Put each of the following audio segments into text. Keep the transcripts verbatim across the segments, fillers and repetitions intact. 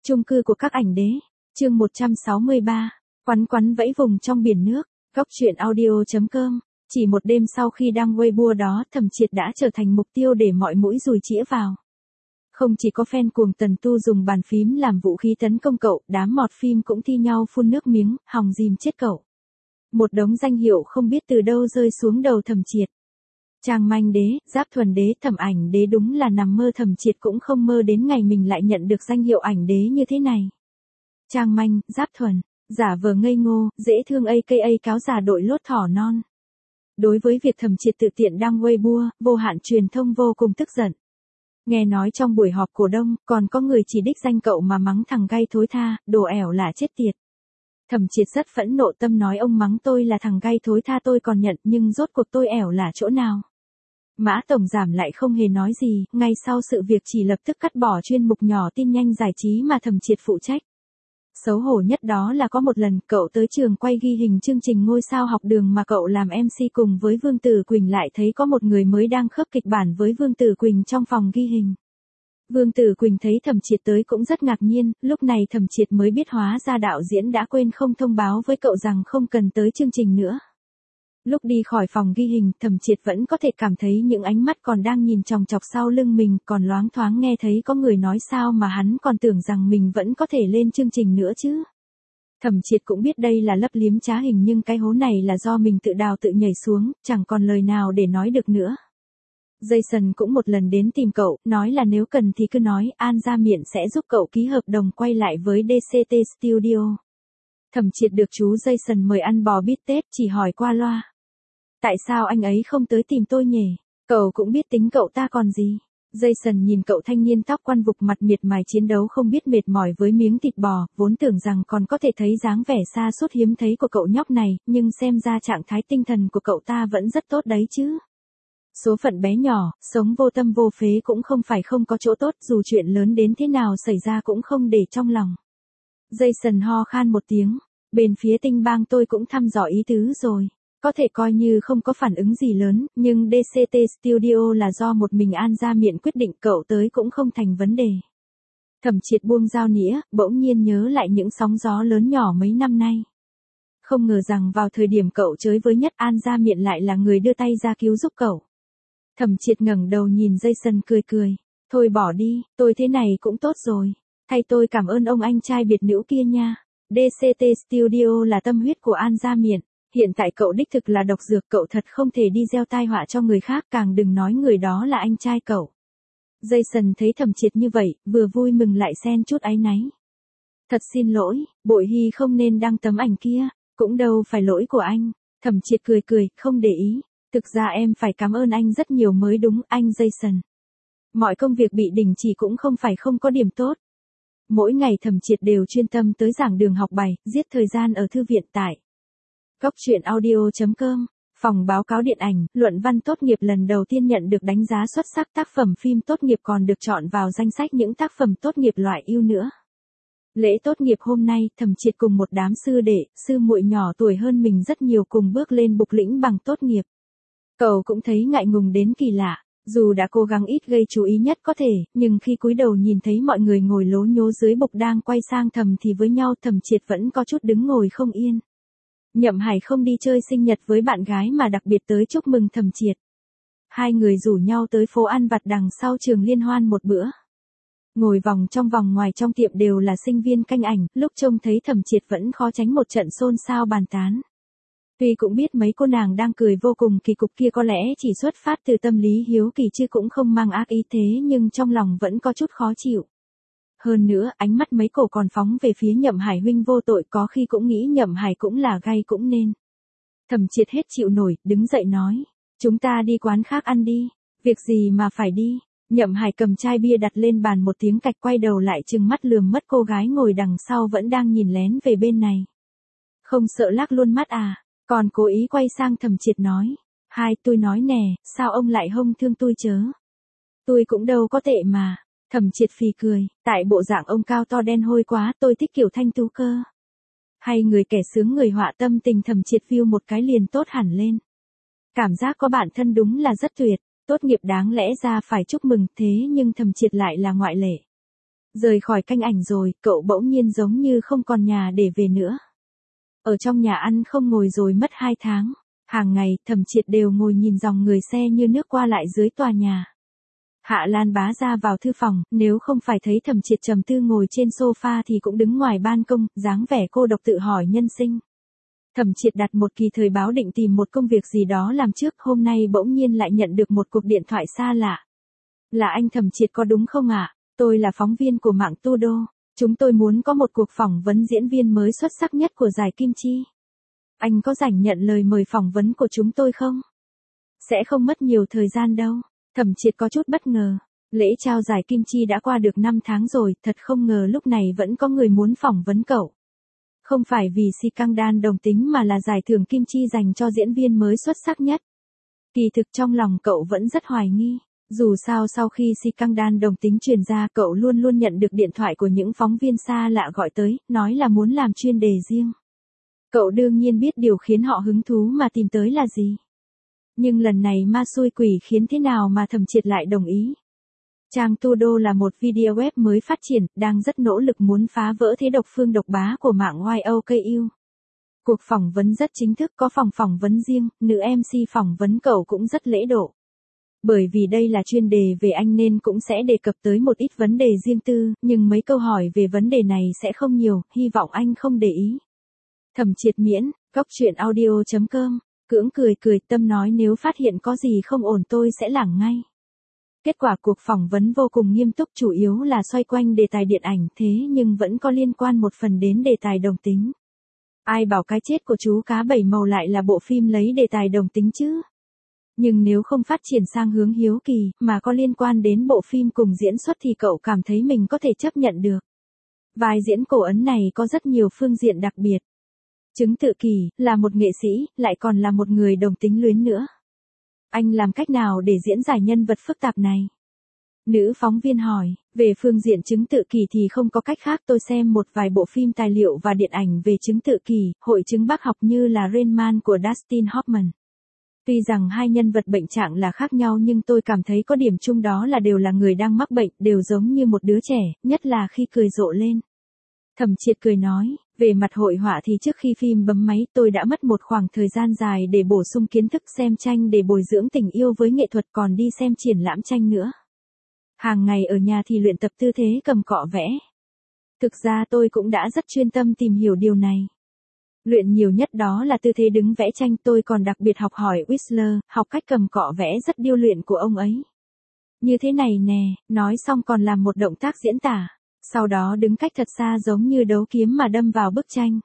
Chung cư của các ảnh đế. Chương một trăm sáu mươi ba. Quắn quắn vẫy vùng trong biển nước. Góc truyện audio chấm com. Chỉ một đêm sau khi đăng Weibo đó, Thẩm Triệt đã trở thành mục tiêu để mọi mũi dùi chĩa vào. Không chỉ có fan cuồng Tần Tu dùng bàn phím làm vũ khí tấn công cậu, đám mọt phim cũng thi nhau phun nước miếng, hòng dìm chết cậu. Một đống danh hiệu không biết từ đâu rơi xuống đầu Thẩm Triệt. Trang manh đế, giáp thuần đế, thẩm ảnh đế, đúng là nằm mơ. Thẩm Triệt cũng không mơ đến ngày mình lại nhận được danh hiệu ảnh đế như thế này. Trang manh, giáp thuần, giả vờ ngây ngô, dễ thương a ca a cáo già đội lốt thỏ non. Đối với việc Thẩm Triệt tự tiện đăng Weibo, vô hạn truyền thông vô cùng tức giận. Nghe nói trong buổi họp cổ đông, còn có người chỉ đích danh cậu mà mắng thằng gay thối tha, đồ ẻo lả chết tiệt. Thẩm Triệt rất phẫn nộ, tâm nói ông mắng tôi là thằng gay thối tha tôi còn nhận, nhưng rốt cuộc tôi ẻo lả chỗ nào. Mã tổng giảm lại không hề nói gì, ngay sau sự việc chỉ lập tức cắt bỏ chuyên mục nhỏ tin nhanh giải trí mà Thẩm Triệt phụ trách. Xấu hổ nhất đó là có một lần cậu tới trường quay ghi hình chương trình Ngôi sao học đường mà cậu làm em xê cùng với Vương Tử Quỳnh, lại thấy có một người mới đang khớp kịch bản với Vương Tử Quỳnh trong phòng ghi hình. Vương Tử Quỳnh thấy Thẩm Triệt tới cũng rất ngạc nhiên, lúc này Thẩm Triệt mới biết hóa ra đạo diễn đã quên không thông báo với cậu rằng không cần tới chương trình nữa. Lúc đi khỏi phòng ghi hình, Thẩm Triệt vẫn có thể cảm thấy những ánh mắt còn đang nhìn chòng chọc sau lưng mình, còn loáng thoáng nghe thấy có người nói sao mà hắn còn tưởng rằng mình vẫn có thể lên chương trình nữa chứ. Thẩm Triệt cũng biết đây là lấp liếm trá hình, nhưng cái hố này là do mình tự đào tự nhảy xuống, chẳng còn lời nào để nói được nữa. Jason cũng một lần đến tìm cậu, nói là nếu cần thì cứ nói, An Gia Miện sẽ giúp cậu ký hợp đồng quay lại với đê xê tê Studio. Thẩm Triệt được chú Jason mời ăn bò bít tết, chỉ hỏi qua loa. Tại sao anh ấy không tới tìm tôi nhỉ? Cậu cũng biết tính cậu ta còn gì. Jason nhìn cậu thanh niên tóc quăn vục mặt miệt mài chiến đấu không biết mệt mỏi với miếng thịt bò, vốn tưởng rằng còn có thể thấy dáng vẻ xa sút hiếm thấy của cậu nhóc này, nhưng xem ra trạng thái tinh thần của cậu ta vẫn rất tốt đấy chứ. Số phận bé nhỏ, sống vô tâm vô phế cũng không phải không có chỗ tốt, dù chuyện lớn đến thế nào xảy ra cũng không để trong lòng. Jason ho khan một tiếng, bên phía Tinh Bang tôi cũng thăm dò ý tứ rồi. Có thể coi như không có phản ứng gì lớn, nhưng đê xê tê Studio là do một mình An Gia Miện quyết định, cậu tới cũng không thành vấn đề. Thẩm Triệt buông dao nĩa, bỗng nhiên nhớ lại những sóng gió lớn nhỏ mấy năm nay. Không ngờ rằng vào thời điểm cậu chới với nhất, An Gia Miện lại là người đưa tay ra cứu giúp cậu. Thẩm Triệt ngẩng đầu nhìn Jason cười cười. Thôi bỏ đi, tôi thế này cũng tốt rồi. Thay tôi cảm ơn ông anh trai biệt nữ kia nha. đê xê tê Studio là tâm huyết của An Gia Miện. Hiện tại cậu đích thực là độc dược, cậu thật không thể đi gieo tai họa cho người khác, càng đừng nói người đó là anh trai cậu. Jason thấy Thẩm Triệt như vậy, vừa vui mừng lại xen chút áy náy. Thật xin lỗi, Bội Hy không nên đăng tấm ảnh kia, cũng đâu phải lỗi của anh. Thẩm Triệt cười cười, không để ý. Thực ra em phải cảm ơn anh rất nhiều mới đúng, anh Jason. Mọi công việc bị đình chỉ cũng không phải không có điểm tốt. Mỗi ngày Thẩm Triệt đều chuyên tâm tới giảng đường học bài, giết thời gian ở thư viện tại góc truyện audio chấm com. Phòng báo cáo điện ảnh, luận văn tốt nghiệp lần đầu tiên nhận được đánh giá xuất sắc, tác phẩm phim tốt nghiệp còn được chọn vào danh sách những tác phẩm tốt nghiệp loại ưu nữa. Lễ tốt nghiệp hôm nay, Thẩm Triệt cùng một đám sư đệ, sư muội nhỏ tuổi hơn mình rất nhiều cùng bước lên bục lĩnh bằng tốt nghiệp. Cậu cũng thấy ngại ngùng đến kỳ lạ, dù đã cố gắng ít gây chú ý nhất có thể, nhưng khi cúi đầu nhìn thấy mọi người ngồi lố nhố dưới bục đang quay sang thầm thì với nhau, Thẩm Triệt vẫn có chút đứng ngồi không yên. Nhậm Hải không đi chơi sinh nhật với bạn gái mà đặc biệt tới chúc mừng Thẩm Triệt. Hai người rủ nhau tới phố ăn vặt đằng sau trường liên hoan một bữa. Ngồi vòng trong vòng ngoài trong tiệm đều là sinh viên canh ảnh, lúc trông thấy Thẩm Triệt vẫn khó tránh một trận xôn xao bàn tán. Tuy cũng biết mấy cô nàng đang cười vô cùng kỳ cục kia có lẽ chỉ xuất phát từ tâm lý hiếu kỳ chứ cũng không mang ác ý thế, nhưng trong lòng vẫn có chút khó chịu. Hơn nữa, ánh mắt mấy cổ còn phóng về phía Nhậm Hải huynh vô tội, có khi cũng nghĩ Nhậm Hải cũng là gay cũng nên. Thẩm Triệt hết chịu nổi, đứng dậy nói. Chúng ta đi quán khác ăn đi. Việc gì mà phải đi. Nhậm Hải cầm chai bia đặt lên bàn một tiếng cạch, quay đầu lại trừng mắt lườm mất cô gái ngồi đằng sau vẫn đang nhìn lén về bên này. Không sợ lác luôn mắt à? Còn cố ý quay sang Thẩm Triệt nói. Hai, tôi nói nè, sao ông lại hông thương tôi chớ? Tôi cũng đâu có tệ mà. Thẩm Triệt phì cười, tại bộ dạng ông cao to đen hôi quá, tôi thích kiểu thanh tú cơ. Hay người kẻ sướng người họa, tâm tình Thẩm Triệt view một cái liền tốt hẳn lên. Cảm giác có bạn thân đúng là rất tuyệt, tốt nghiệp đáng lẽ ra phải chúc mừng thế nhưng Thẩm Triệt lại là ngoại lệ. Rời khỏi canh ảnh rồi, cậu bỗng nhiên giống như không còn nhà để về nữa. Ở trong nhà ăn không ngồi rồi mất hai tháng. Hàng ngày, Thẩm Triệt đều ngồi nhìn dòng người xe như nước qua lại dưới tòa nhà. Hạ Lan Bá ra vào thư phòng, nếu không phải thấy Thẩm Triệt trầm tư ngồi trên sofa thì cũng đứng ngoài ban công, dáng vẻ cô độc tự hỏi nhân sinh. Thẩm Triệt đặt một kỳ thời báo định tìm một công việc gì đó làm trước, hôm nay bỗng nhiên lại nhận được một cuộc điện thoại xa lạ. Là anh Thẩm Triệt có đúng không ạ? À? Tôi là phóng viên của mạng Tudo. Chúng tôi muốn có một cuộc phỏng vấn diễn viên mới xuất sắc nhất của giải Kim Chi. Anh có rảnh nhận lời mời phỏng vấn của chúng tôi không? Sẽ không mất nhiều thời gian đâu. Thẩm Triệt có chút bất ngờ. Lễ trao giải Kim Chi đã qua được năm tháng rồi, thật không ngờ lúc này vẫn có người muốn phỏng vấn cậu. Không phải vì Si Căng Đan đồng tính mà là giải thưởng Kim Chi dành cho diễn viên mới xuất sắc nhất. Kỳ thực trong lòng cậu vẫn rất hoài nghi. Dù sao sau khi Si Căng Đan đồng tính truyền ra, cậu luôn luôn nhận được điện thoại của những phóng viên xa lạ gọi tới, nói là muốn làm chuyên đề riêng. Cậu đương nhiên biết điều khiến họ hứng thú mà tìm tới là gì. Nhưng lần này ma xui quỷ khiến thế nào mà Thẩm Triệt lại đồng ý. Trang Tudo là một video web mới phát triển, đang rất nỗ lực muốn phá vỡ thế độc phương độc bá của mạng Y O K U. Cuộc phỏng vấn rất chính thức, có phòng phỏng vấn riêng, nữ em xê phỏng vấn cậu cũng rất lễ độ. Bởi vì đây là chuyên đề về anh nên cũng sẽ đề cập tới một ít vấn đề riêng tư, nhưng mấy câu hỏi về vấn đề này sẽ không nhiều, hy vọng anh không để ý. Thẩm Triệt miễn, góc chuyện audio chấm com, cưỡng cười cười tâm nói nếu phát hiện có gì không ổn tôi sẽ lảng ngay. Kết quả cuộc phỏng vấn vô cùng nghiêm túc, chủ yếu là xoay quanh đề tài điện ảnh, thế nhưng vẫn có liên quan một phần đến đề tài đồng tính. Ai bảo cái chết của chú cá bảy màu lại là bộ phim lấy đề tài đồng tính chứ? Nhưng nếu không phát triển sang hướng hiếu kỳ, mà có liên quan đến bộ phim cùng diễn xuất thì cậu cảm thấy mình có thể chấp nhận được. Vai diễn cổ ấn này có rất nhiều phương diện đặc biệt. Chứng tự kỷ, là một nghệ sĩ, lại còn là một người đồng tính luyến nữa. Anh làm cách nào để diễn giải nhân vật phức tạp này? Nữ phóng viên hỏi, về phương diện chứng tự kỷ thì không có cách khác, tôi xem một vài bộ phim tài liệu và điện ảnh về chứng tự kỷ, hội chứng bác học như là Rain Man của Dustin Hoffman. Tuy rằng hai nhân vật bệnh trạng là khác nhau nhưng tôi cảm thấy có điểm chung đó là đều là người đang mắc bệnh, đều giống như một đứa trẻ, nhất là khi cười rộ lên. Thẩm Triệt cười nói, về mặt hội họa thì trước khi phim bấm máy tôi đã mất một khoảng thời gian dài để bổ sung kiến thức, xem tranh để bồi dưỡng tình yêu với nghệ thuật, còn đi xem triển lãm tranh nữa. Hàng ngày ở nhà thì luyện tập tư thế cầm cọ vẽ. Thực ra tôi cũng đã rất chuyên tâm tìm hiểu điều này. Luyện nhiều nhất đó là tư thế đứng vẽ tranh, tôi còn đặc biệt học hỏi Whistler, học cách cầm cọ vẽ rất điêu luyện của ông ấy. Như thế này nè, nói xong còn làm một động tác diễn tả, sau đó đứng cách thật xa giống như đấu kiếm mà đâm vào bức tranh.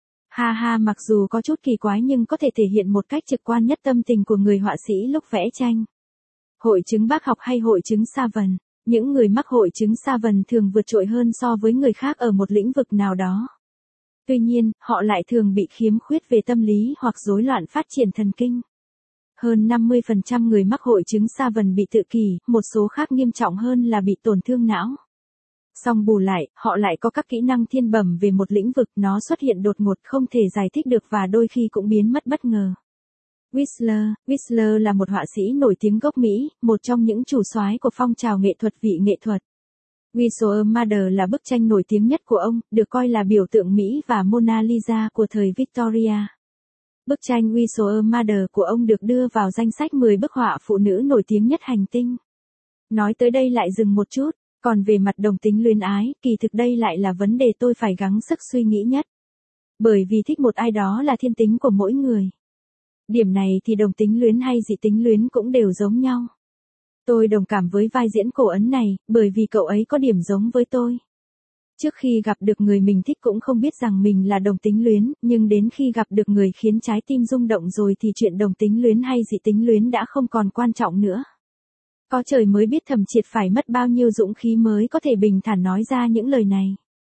Ha ha, mặc dù có chút kỳ quái nhưng có thể thể hiện một cách trực quan nhất tâm tình của người họa sĩ lúc vẽ tranh. Hội chứng bác học hay hội chứng Savant, những người mắc hội chứng Savant thường vượt trội hơn so với người khác ở một lĩnh vực nào đó. Tuy nhiên, họ lại thường bị khiếm khuyết về tâm lý hoặc rối loạn phát triển thần kinh. Hơn năm mươi phần trăm người mắc hội chứng Savant bị tự kỷ, một số khác nghiêm trọng hơn là bị tổn thương não. Song bù lại, họ lại có các kỹ năng thiên bẩm về một lĩnh vực, nó xuất hiện đột ngột không thể giải thích được và đôi khi cũng biến mất bất ngờ. Whistler, Whistler là một họa sĩ nổi tiếng gốc Mỹ, một trong những chủ soái của phong trào nghệ thuật vị nghệ thuật. Whistle Mother là bức tranh nổi tiếng nhất của ông, được coi là biểu tượng Mỹ và Mona Lisa của thời Victoria. Bức tranh Whistle Mother của ông được đưa vào danh sách mười bức họa phụ nữ nổi tiếng nhất hành tinh. Nói tới đây lại dừng một chút, còn về mặt đồng tính luyến ái, kỳ thực đây lại là vấn đề tôi phải gắng sức suy nghĩ nhất. Bởi vì thích một ai đó là thiên tính của mỗi người. Điểm này thì đồng tính luyến hay dị tính luyến cũng đều giống nhau. Tôi đồng cảm với vai diễn cổ ấn này, bởi vì cậu ấy có điểm giống với tôi. Trước khi gặp được người mình thích cũng không biết rằng mình là đồng tính luyến, nhưng đến khi gặp được người khiến trái tim rung động rồi thì chuyện đồng tính luyến hay dị tính luyến đã không còn quan trọng nữa. Có trời mới biết Thẩm Triệt phải mất bao nhiêu dũng khí mới có thể bình thản nói ra những lời này.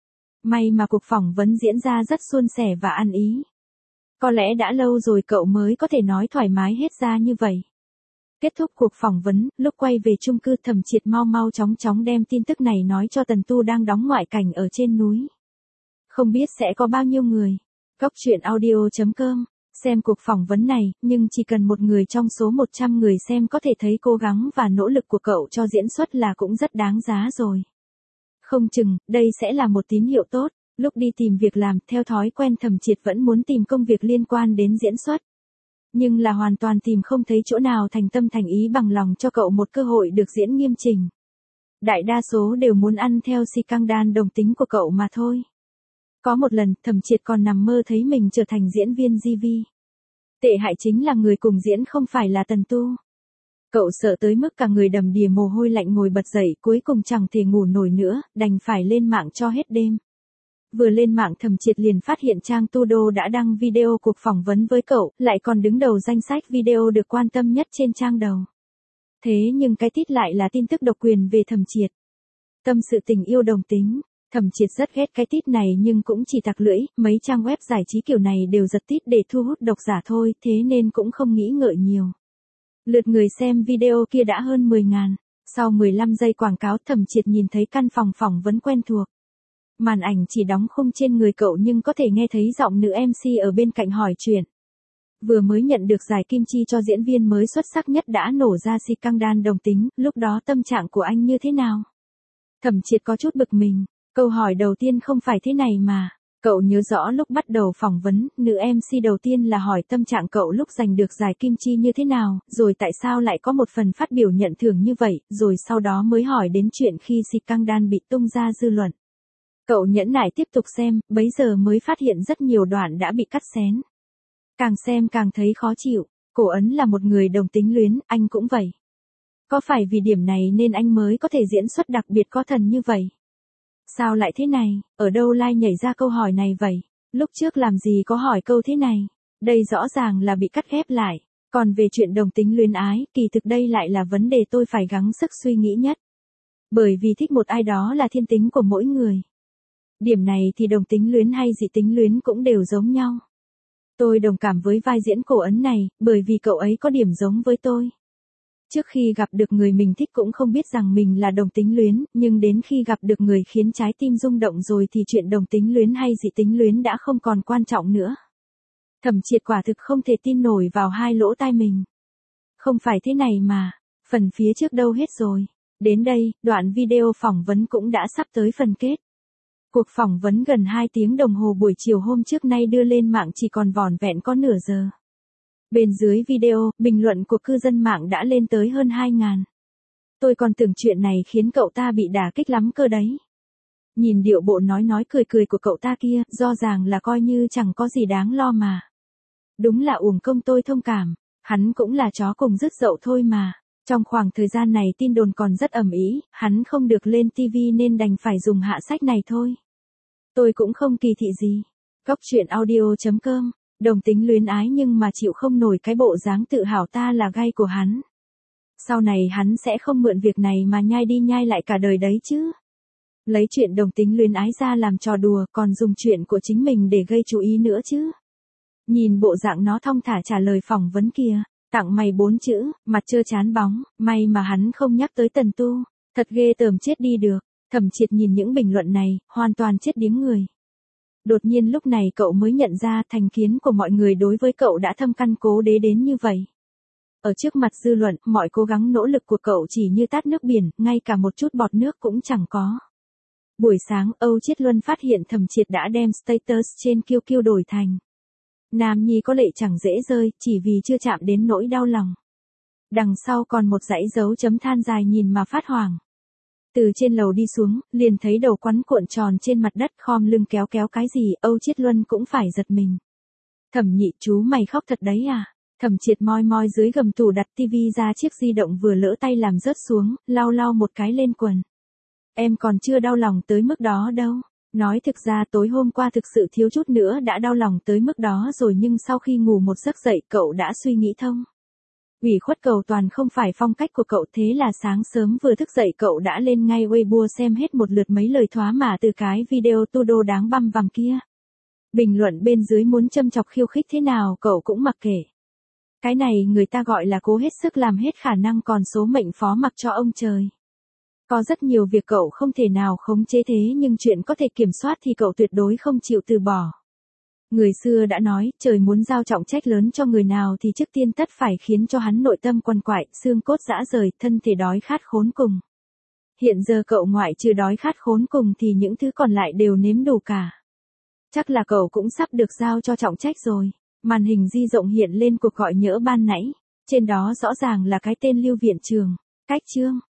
May mà cuộc phỏng vấn diễn ra rất suôn sẻ và ăn ý. Có lẽ đã lâu rồi cậu mới có thể nói thoải mái hết ra như vậy. Kết thúc cuộc phỏng vấn, lúc quay về chung cư Thẩm Triệt mau mau chóng chóng đem tin tức này nói cho Tần Tu đang đóng ngoại cảnh ở trên núi. Không biết sẽ có bao nhiêu người. Góc chuyện audio chấm com, xem cuộc phỏng vấn này, nhưng chỉ cần một người trong số một trăm người xem có thể thấy cố gắng và nỗ lực của cậu cho diễn xuất là cũng rất đáng giá rồi. Không chừng, đây sẽ là một tín hiệu tốt. Lúc đi tìm việc làm, theo thói quen Thẩm Triệt vẫn muốn tìm công việc liên quan đến diễn xuất. Nhưng là hoàn toàn tìm không thấy chỗ nào thành tâm thành ý bằng lòng cho cậu một cơ hội được diễn nghiêm chỉnh. Đại đa số đều muốn ăn theo si căng đan đồng tính của cậu mà thôi. Có một lần, Thẩm Triệt còn nằm mơ thấy mình trở thành diễn viên gi vi. Tệ hại chính là người cùng diễn không phải là Tần Tu. Cậu sợ tới mức cả người đầm đìa mồ hôi lạnh ngồi bật dậy, cuối cùng chẳng thể ngủ nổi nữa, đành phải lên mạng cho hết đêm. Vừa lên mạng Thẩm Triệt liền phát hiện trang Tudo đã đăng video cuộc phỏng vấn với cậu, lại còn đứng đầu danh sách video được quan tâm nhất trên trang đầu. Thế nhưng cái tít lại là tin tức độc quyền về Thẩm Triệt. Tâm sự tình yêu đồng tính. Thẩm Triệt rất ghét cái tít này nhưng cũng chỉ tặc lưỡi, mấy trang web giải trí kiểu này đều giật tít để thu hút độc giả thôi, thế nên cũng không nghĩ ngợi nhiều. Lượt người xem video kia đã hơn mười ngàn. Sau mười lăm giây quảng cáo Thẩm Triệt nhìn thấy căn phòng phỏng vấn quen thuộc. Màn ảnh chỉ đóng khung trên người cậu nhưng có thể nghe thấy giọng nữ em xê ở bên cạnh hỏi chuyện. Vừa mới nhận được giải kim chi cho diễn viên mới xuất sắc nhất đã nổ ra si căng đan đồng tính, lúc đó tâm trạng của anh như thế nào? Thẩm Triệt có chút bực mình, câu hỏi đầu tiên không phải thế này mà. Cậu nhớ rõ lúc bắt đầu phỏng vấn, nữ em xê đầu tiên là hỏi tâm trạng cậu lúc giành được giải kim chi như thế nào, rồi tại sao lại có một phần phát biểu nhận thưởng như vậy, rồi sau đó mới hỏi đến chuyện khi si căng đan bị tung ra dư luận. Cậu nhẫn nại tiếp tục xem, bấy giờ mới phát hiện rất nhiều đoạn đã bị cắt xén. Càng xem càng thấy khó chịu, Cổ Ấn là một người đồng tính luyến, anh cũng vậy. Có phải vì điểm này nên anh mới có thể diễn xuất đặc biệt có thần như vậy? Sao lại thế này, ở đâu lai nhảy ra câu hỏi này vậy? Lúc trước làm gì có hỏi câu thế này? Đây rõ ràng là bị cắt ghép lại. Còn về chuyện đồng tính luyến ái, kỳ thực đây lại là vấn đề tôi phải gắng sức suy nghĩ nhất. Bởi vì thích một ai đó là thiên tính của mỗi người. Điểm này thì đồng tính luyến hay dị tính luyến cũng đều giống nhau. Tôi đồng cảm với vai diễn Cổ Ấn này, bởi vì cậu ấy có điểm giống với tôi. Trước khi gặp được người mình thích cũng không biết rằng mình là đồng tính luyến, nhưng đến khi gặp được người khiến trái tim rung động rồi thì chuyện đồng tính luyến hay dị tính luyến đã không còn quan trọng nữa. Thẩm Triệt quả thực không thể tin nổi vào hai lỗ tai mình. Không phải thế này mà, phần phía trước đâu hết rồi. Đến đây, đoạn video phỏng vấn cũng đã sắp tới phần kết. Cuộc phỏng vấn gần hai tiếng đồng hồ buổi chiều hôm trước nay đưa lên mạng chỉ còn vỏn vẹn có nửa giờ. Bên dưới video, bình luận của cư dân mạng đã lên tới hơn hai ngàn. Tôi còn tưởng chuyện này khiến cậu ta bị đả kích lắm cơ đấy. Nhìn điệu bộ nói nói cười cười của cậu ta kia, rõ ràng là coi như chẳng có gì đáng lo mà. Đúng là uổng công tôi thông cảm, hắn cũng là chó cùng rứt dậu thôi mà. Trong khoảng thời gian này tin đồn còn rất ầm ĩ, hắn không được lên ti vi nên đành phải dùng hạ sách này thôi. Tôi cũng không kỳ thị gì. Góc truyện audio chấm com, đồng tính luyến ái nhưng mà chịu không nổi cái bộ dáng tự hào ta là gay của hắn. Sau này hắn sẽ không mượn việc này mà nhai đi nhai lại cả đời đấy chứ. Lấy chuyện đồng tính luyến ái ra làm trò đùa còn dùng chuyện của chính mình để gây chú ý nữa chứ. Nhìn bộ dạng nó thong thả trả lời phỏng vấn kìa. Tặng mày bốn chữ, mặt trơ chán bóng, may mà hắn không nhắc tới Tần Tu, thật ghê tởm chết đi được. Thẩm Triệt nhìn những bình luận này, hoàn toàn chết điếng người. Đột nhiên lúc này cậu mới nhận ra thành kiến của mọi người đối với cậu đã thâm căn cố đế đến như vậy. Ở trước mặt dư luận, mọi cố gắng nỗ lực của cậu chỉ như tát nước biển, ngay cả một chút bọt nước cũng chẳng có. Buổi sáng, Âu Chiết Luân phát hiện Thẩm Triệt đã đem status trên Q Q đổi thành Nam Nhi có lệ chẳng dễ rơi, chỉ vì chưa chạm đến nỗi đau lòng. Đằng sau còn một dãy dấu chấm than dài nhìn mà phát hoảng. Từ trên lầu đi xuống, liền thấy đầu quắn cuộn tròn trên mặt đất khom lưng kéo kéo cái gì, Âu Chiết Luân cũng phải giật mình. Thẩm Nhị chú mày khóc thật đấy à? Thẩm Triệt moi moi dưới gầm tủ đặt tivi ra chiếc di động vừa lỡ tay làm rớt xuống, lau lau một cái lên quần. Em còn chưa đau lòng tới mức đó đâu. Nói thực ra tối hôm qua thực sự thiếu chút nữa đã đau lòng tới mức đó rồi nhưng sau khi ngủ một giấc dậy cậu đã suy nghĩ thông. Ủy khuất cầu toàn không phải phong cách của cậu thế là sáng sớm vừa thức dậy cậu đã lên ngay Weibo xem hết một lượt mấy lời thoá mạ từ cái video Tudo đáng băm vằm kia. Bình luận bên dưới muốn châm chọc khiêu khích thế nào cậu cũng mặc kệ. Cái này người ta gọi là cố hết sức làm hết khả năng còn số mệnh phó mặc cho ông trời. Có rất nhiều việc cậu không thể nào khống chế thế nhưng chuyện có thể kiểm soát thì cậu tuyệt đối không chịu từ bỏ. Người xưa đã nói, trời muốn giao trọng trách lớn cho người nào thì trước tiên tất phải khiến cho hắn nội tâm quằn quại, xương cốt rã rời, thân thể đói khát khốn cùng. Hiện giờ cậu ngoại trừ đói khát khốn cùng thì những thứ còn lại đều nếm đủ cả. Chắc là cậu cũng sắp được giao cho trọng trách rồi. Màn hình di động hiện lên cuộc gọi nhỡ ban nãy. Trên đó rõ ràng là cái tên Lưu Viện Trường. Cách chương.